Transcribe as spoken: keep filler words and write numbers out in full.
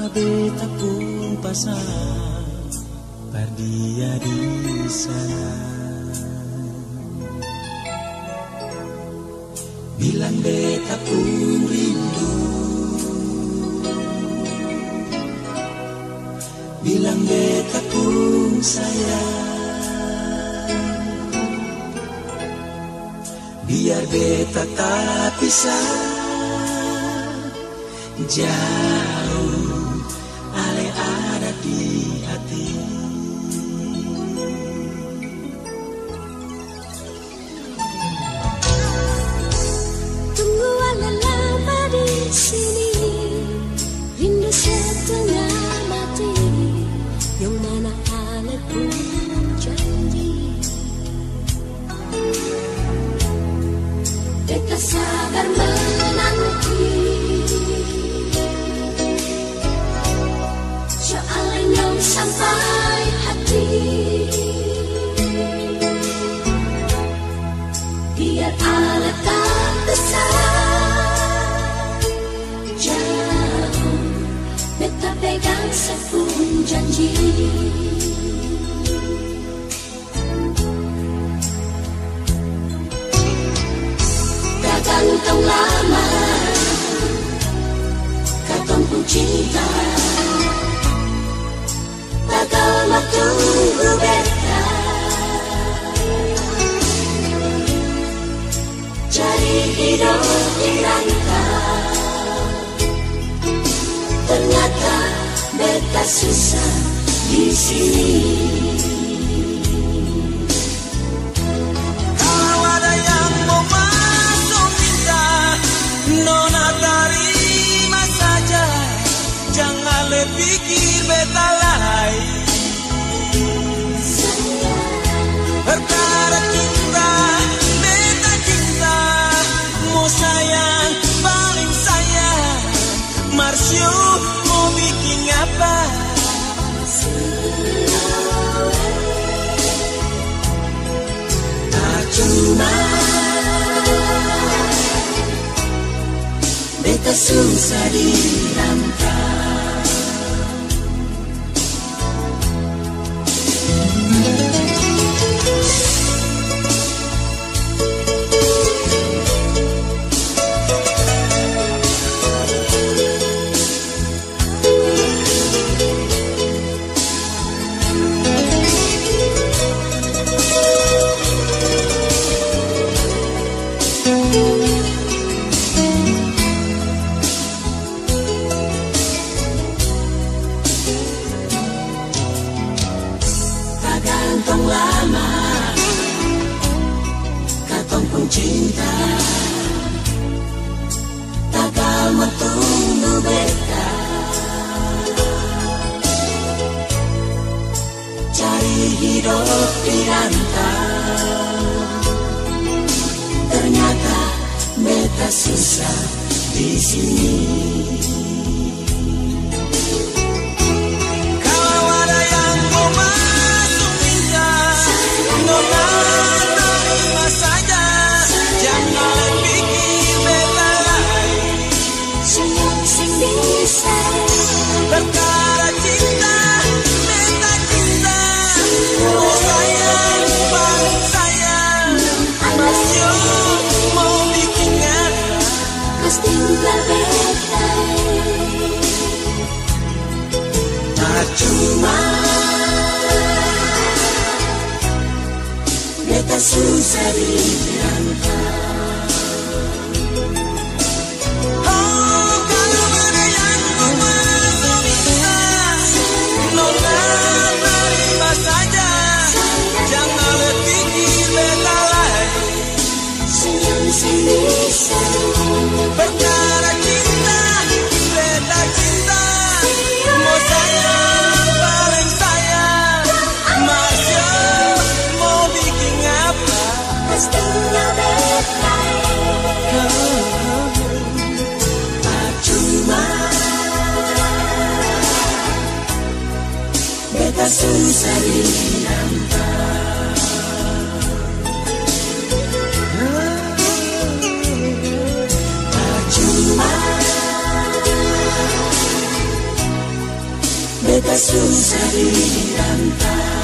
beta pun pasang dia di sana. Bilang beta pun rindu, bilang beta pun sayang. Biar beta tak pisah jauh, ale ada di hati. Tunggu ala lama di sini, rindu setengah mati, yang mana ale pun janji. Beta sabar menanti, soalnya sampai hati. Biar ale tak besar jauh, beta pegang sepun janji. Gantung lama, katong pun cinta, bakal matunggu beta. Cari hidup di rantau, ternyata beta susah di sini. Nona terima saja, jangan le pikir beta lain. Perkara cinta, beta cinta, mau sayang, paling sayang. Marsio mau bikin apa? Tak cuma beta susah dirangkap. Gantung lama, katong pun cinta, takal matunggu beta. Cari hidup di rantau, ternyata beta susah di sini. Perkara cinta, beta cinta, mau sayang, paling sayang. Masih mau bikin apa? Pasti tinggal beta. Tak cuma beta susah dirangkap. Perkara cinta, beta cinta, mau sayang, paling sayang. Masih mau bikin apa? Pastinya beta. Tak cuma beta susah dirangkap. susah dirangkai.